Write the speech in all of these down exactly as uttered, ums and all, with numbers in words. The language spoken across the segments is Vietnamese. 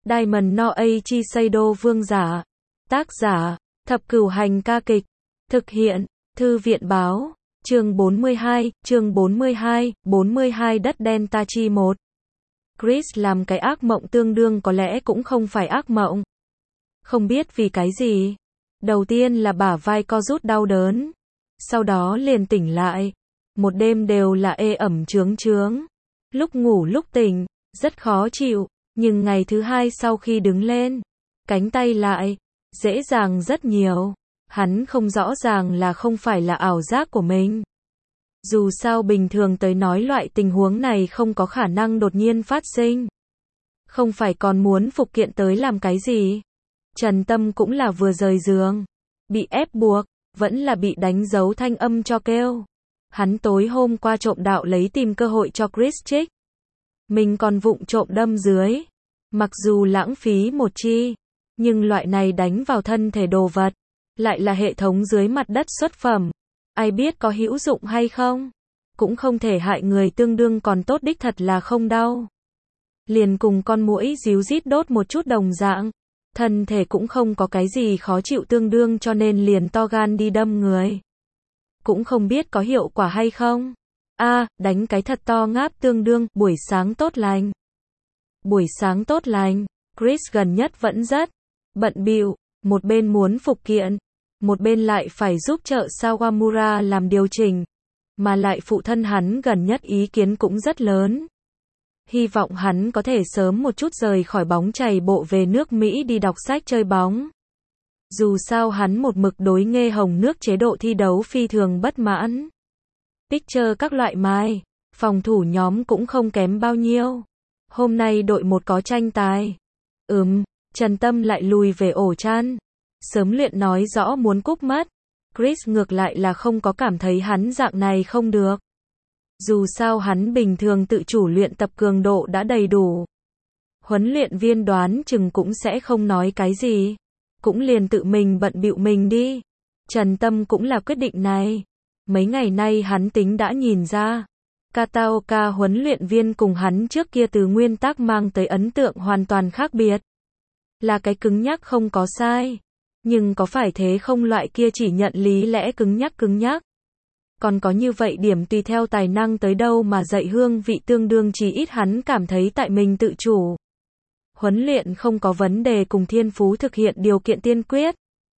Diamond no Eiichi Seido Vương giả. Tác giả, Thập Cửu Hành ca kịch. Thực hiện, Thư viện báo. Chương bốn mươi hai, chương bốn mươi hai, bốn mươi hai Đất đen Tachi một. Chris làm cái ác mộng tương đương có lẽ cũng không phải ác mộng. Không biết vì cái gì. Đầu tiên là bả vai co rút đau đớn. Sau đó liền tỉnh lại. Một đêm đều là ê ẩm chướng chướng. Lúc ngủ lúc tỉnh, rất khó chịu. Nhưng ngày thứ hai sau khi đứng lên, cánh tay lại, dễ dàng rất nhiều. Hắn không rõ ràng là không phải là ảo giác của mình. Dù sao bình thường tới nói loại tình huống này không có khả năng đột nhiên phát sinh. Không phải còn muốn phục kiện tới làm cái gì. Trần Tâm cũng là vừa rời giường, bị ép buộc, vẫn là bị đánh dấu thanh âm cho kêu. Hắn tối hôm qua trộm đạo lấy tìm cơ hội cho Chris trích. Mình còn vụng trộm đâm dưới. Mặc dù lãng phí một chi, nhưng loại này đánh vào thân thể đồ vật, lại là hệ thống dưới mặt đất xuất phẩm. Ai biết có hữu dụng hay không? Cũng không thể hại người tương đương còn tốt đích thật là không đau. Liền cùng con muỗi díu dít đốt một chút đồng dạng. Thân thể cũng không có cái gì khó chịu tương đương cho nên liền to gan đi đâm người. Cũng không biết có hiệu quả hay không. A, à, đánh cái thật to ngáp tương đương, buổi sáng tốt lành. Buổi sáng tốt lành, Chris gần nhất vẫn rất bận bịu, một bên muốn phục kiện, một bên lại phải giúp trợ Sawamura làm điều chỉnh, mà lại phụ thân hắn gần nhất ý kiến cũng rất lớn. Hy vọng hắn có thể sớm một chút rời khỏi bóng chày bộ về nước Mỹ đi đọc sách chơi bóng. Dù sao hắn một mực đối nghe hồng nước chế độ thi đấu phi thường bất mãn. Pitcher các loại mai, phòng thủ nhóm cũng không kém bao nhiêu. Hôm nay đội một có tranh tài. Ừm, Trần Tâm lại lùi về ổ chăn. Sớm luyện nói rõ muốn cúp mất. Chris ngược lại là không có cảm thấy hắn dạng này không được. Dù sao hắn bình thường tự chủ luyện tập cường độ đã đầy đủ. Huấn luyện viên đoán chừng cũng sẽ không nói cái gì. Cũng liền tự mình bận bịu mình đi. Trần Tâm cũng là quyết định này. Mấy ngày nay hắn tính đã nhìn ra. Kataoka huấn luyện viên cùng hắn trước kia từ nguyên tắc mang tới ấn tượng hoàn toàn khác biệt. Là cái cứng nhắc không có sai. Nhưng có phải thế không, loại kia chỉ nhận lý lẽ cứng nhắc cứng nhắc. Còn có như vậy điểm tùy theo tài năng tới đâu mà dạy hương vị tương đương, chỉ ít hắn cảm thấy tại mình tự chủ. Huấn luyện không có vấn đề cùng thiên phú thực hiện điều kiện tiên quyết.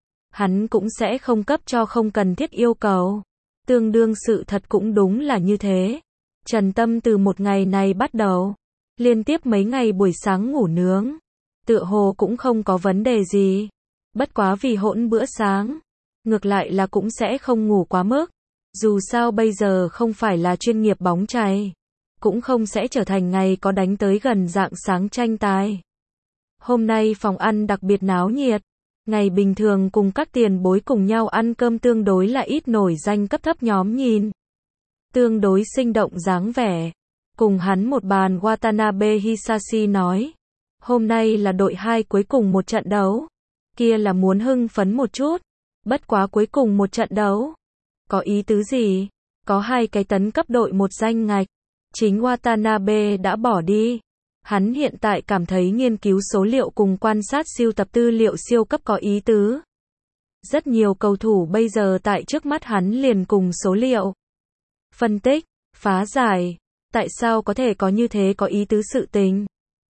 Hắn cũng sẽ không cấp cho không cần thiết yêu cầu. Tương đương sự thật cũng đúng là như thế. Trần Tâm từ một ngày này bắt đầu, liên tiếp mấy ngày buổi sáng ngủ nướng. Tựa hồ cũng không có vấn đề gì. Bất quá vì hỗn bữa sáng. Ngược lại là cũng sẽ không ngủ quá mức. Dù sao bây giờ không phải là chuyên nghiệp bóng chày. Cũng không sẽ trở thành ngày có đánh tới gần rạng sáng tranh tài. Hôm nay phòng ăn đặc biệt náo nhiệt. Ngày bình thường cùng các tiền bối cùng nhau ăn cơm tương đối là ít nổi danh cấp thấp nhóm nhìn. Tương đối sinh động dáng vẻ. Cùng hắn một bàn Watanabe Hisashi nói. Hôm nay là đội hai cuối cùng một trận đấu. Kia là muốn hưng phấn một chút. Bất quá cuối cùng một trận đấu. Có ý tứ gì? Có hai cái tấn cấp đội một danh ngạch. Chính Watanabe đã bỏ đi. Hắn hiện tại cảm thấy nghiên cứu số liệu cùng quan sát siêu tập tư liệu siêu cấp có ý tứ. Rất nhiều cầu thủ bây giờ tại trước mắt hắn liền cùng số liệu. Phân tích, phá giải. Tại sao có thể có như thế có ý tứ sự tình?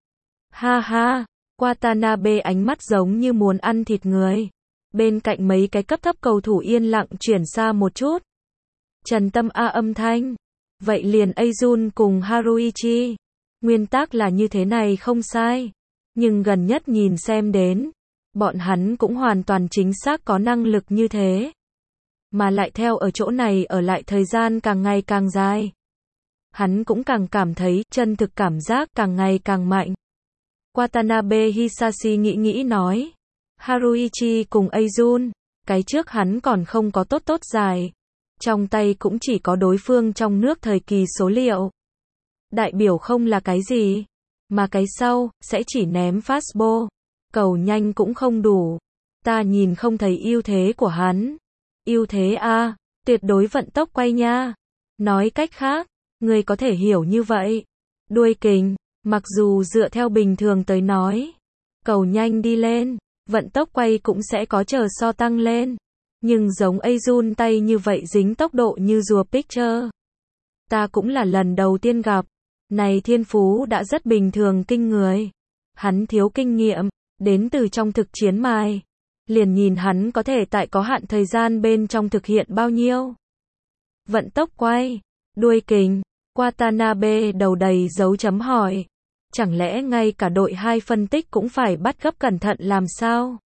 Ha ha, Watanabe ánh mắt giống như muốn ăn thịt người. Bên cạnh mấy cái cấp thấp cầu thủ yên lặng chuyển xa một chút. Trần Tâm a âm thanh. Vậy liền Azun cùng Haruichi. Nguyên tắc là như thế này không sai. Nhưng gần nhất nhìn xem đến. Bọn hắn cũng hoàn toàn chính xác có năng lực như thế. Mà lại theo ở chỗ này ở lại thời gian càng ngày càng dài. Hắn cũng càng cảm thấy chân thực cảm giác càng ngày càng mạnh. Watanabe Hisashi nghĩ nghĩ nói. Haruichi cùng Azun. Cái trước hắn còn không có tốt tốt dài. Trong tay cũng chỉ có đối phương trong nước thời kỳ số liệu. Đại biểu không là cái gì. Mà cái sau, sẽ chỉ ném fastball. Cầu nhanh cũng không đủ. Ta nhìn không thấy ưu thế của hắn. Ưu thế a, tuyệt đối vận tốc quay nha. Nói cách khác, người có thể hiểu như vậy. Đuôi kình, mặc dù dựa theo bình thường tới nói, Cầu nhanh đi lên, vận tốc quay cũng sẽ có chờ so tăng lên. Nhưng giống Azun tay như vậy dính tốc độ như rùa picture. Ta cũng là lần đầu tiên gặp. Này thiên phú đã rất bình thường kinh người. Hắn thiếu kinh nghiệm, đến từ trong thực chiến mài. Liền nhìn hắn có thể tại có hạn thời gian bên trong thực hiện bao nhiêu. Vận tốc quay, đuôi kình, Watanabe đầu đầy dấu chấm hỏi. Chẳng lẽ ngay cả đội hai phân tích cũng phải bắt gấp cẩn thận làm sao?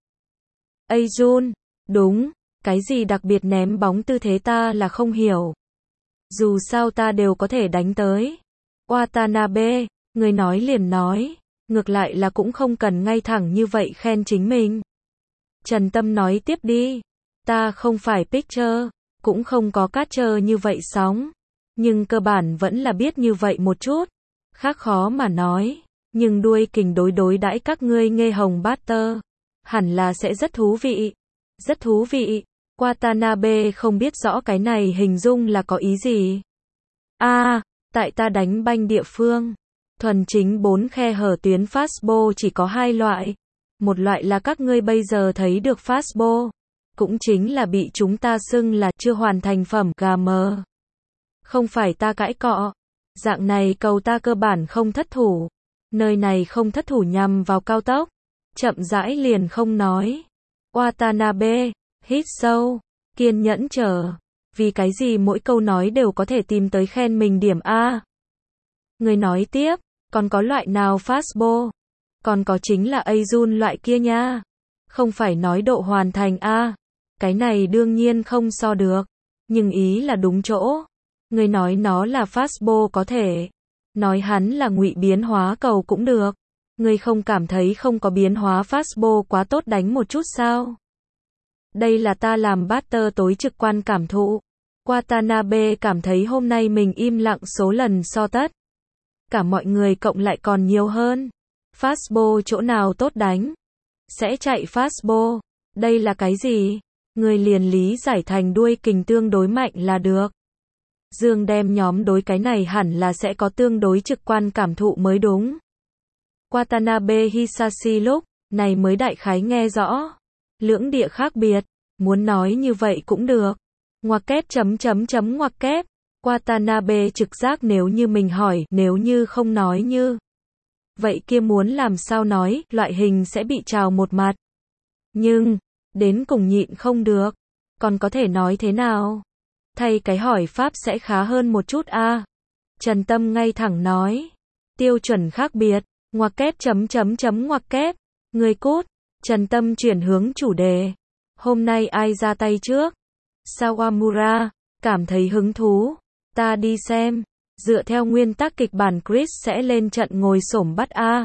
Azun, đúng, cái gì đặc biệt ném bóng tư thế ta là không hiểu. Dù sao ta đều có thể đánh tới. Watanabe, người nói liền nói, ngược lại là cũng không cần ngay thẳng như vậy khen chính mình. Trần Tâm nói tiếp đi, ta không phải pitcher, cũng không có catcher như vậy sóng, nhưng cơ bản vẫn là biết như vậy một chút, khác khó mà nói, nhưng đuôi kình đối đối đãi các ngươi nghe hồng batter, hẳn là sẽ rất thú vị, rất thú vị. Watanabe không biết rõ cái này hình dung là có ý gì. A, à, tại ta đánh banh địa phương, thuần chính bốn khe hở tuyến fastball chỉ có hai loại. Một loại là các ngươi bây giờ thấy được fastball, cũng chính là bị chúng ta xưng là chưa hoàn thành phẩm gà mờ. Không phải ta cãi cọ, dạng này cầu ta cơ bản không thất thủ. Nơi này không thất thủ nhằm vào cao tốc, chậm rãi liền không nói. Watanabe, hít sâu, kiên nhẫn chờ. Vì cái gì mỗi câu nói đều có thể tìm tới khen mình điểm A. Người nói tiếp, còn có loại nào fastball? Còn có chính là Azun loại kia nha. Không phải nói độ hoàn thành A. Cái này đương nhiên không so được. Nhưng ý là đúng chỗ. Người nói nó là fastball có thể. Nói hắn là ngụy biến hóa cầu cũng được. Người không cảm thấy không có biến hóa fastball quá tốt đánh một chút sao? Đây là ta làm batter tối trực quan cảm thụ. Watanabe cảm thấy hôm nay mình im lặng số lần so tất. Cả mọi người cộng lại còn nhiều hơn. Fastball chỗ nào tốt đánh? Sẽ chạy fastball. Đây là cái gì? Người liền lý giải thành đuôi kình tương đối mạnh là được. Dương đem nhóm đối cái này hẳn là sẽ có tương đối trực quan cảm thụ mới đúng. Watanabe Hisashi lúc này mới đại khái nghe rõ. Lưỡng địa khác biệt, muốn nói như vậy cũng được. Ngoặc kép chấm chấm chấm ngoặc kép. Watanabe trực giác nếu như mình hỏi, nếu như không nói như. Vậy kia muốn làm sao nói, loại hình sẽ bị trào một mặt. Nhưng, đến cùng nhịn không được. Còn có thể nói thế nào? Thay cái hỏi pháp sẽ khá hơn một chút a. À. Trần Tâm ngay thẳng nói. Tiêu chuẩn khác biệt, ngoặc kép chấm chấm chấm ngoặc kép. Người cút. Trần Tâm chuyển hướng chủ đề. Hôm nay ai ra tay trước? Sawamura, cảm thấy hứng thú. Ta đi xem. Dựa theo nguyên tắc kịch bản Chris sẽ lên trận ngồi xổm bắt A.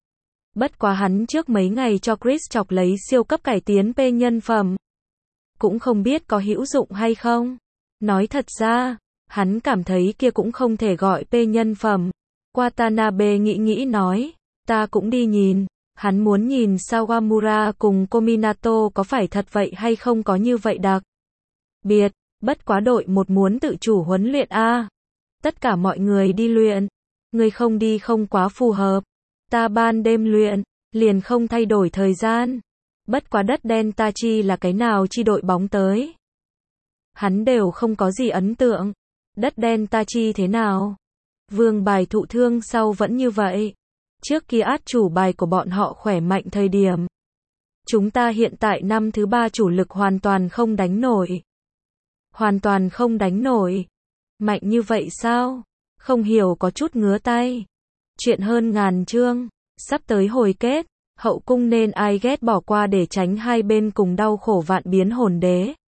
Bất quá hắn trước mấy ngày cho Chris chọc lấy siêu cấp cải tiến P nhân phẩm. Cũng không biết có hữu dụng hay không. Nói thật ra, hắn cảm thấy kia cũng không thể gọi P nhân phẩm. Watanabe nghĩ nghĩ nói, ta cũng đi nhìn. Hắn muốn nhìn Sawamura cùng Kominato có phải thật vậy hay không có như vậy đặc biệt, bất quá đội một muốn tự chủ huấn luyện A. Tất cả mọi người đi luyện, người không đi không quá phù hợp. Ta ban đêm luyện, liền không thay đổi thời gian. Bất quá đất đen ta chi là cái nào chi đội bóng tới. Hắn đều không có gì ấn tượng. Đất đen ta chi thế nào? Vương bài thụ thương sau vẫn như vậy. Trước kia át chủ bài của bọn họ khỏe mạnh thời điểm. Chúng ta hiện tại năm thứ ba chủ lực hoàn toàn không đánh nổi. Hoàn toàn không đánh nổi. Mạnh như vậy sao? Không hiểu có chút ngứa tay. Chuyện hơn ngàn chương. Sắp tới hồi kết. Hậu cung nên ai ghét bỏ qua để tránh hai bên cùng đau khổ vạn biến hồn đế.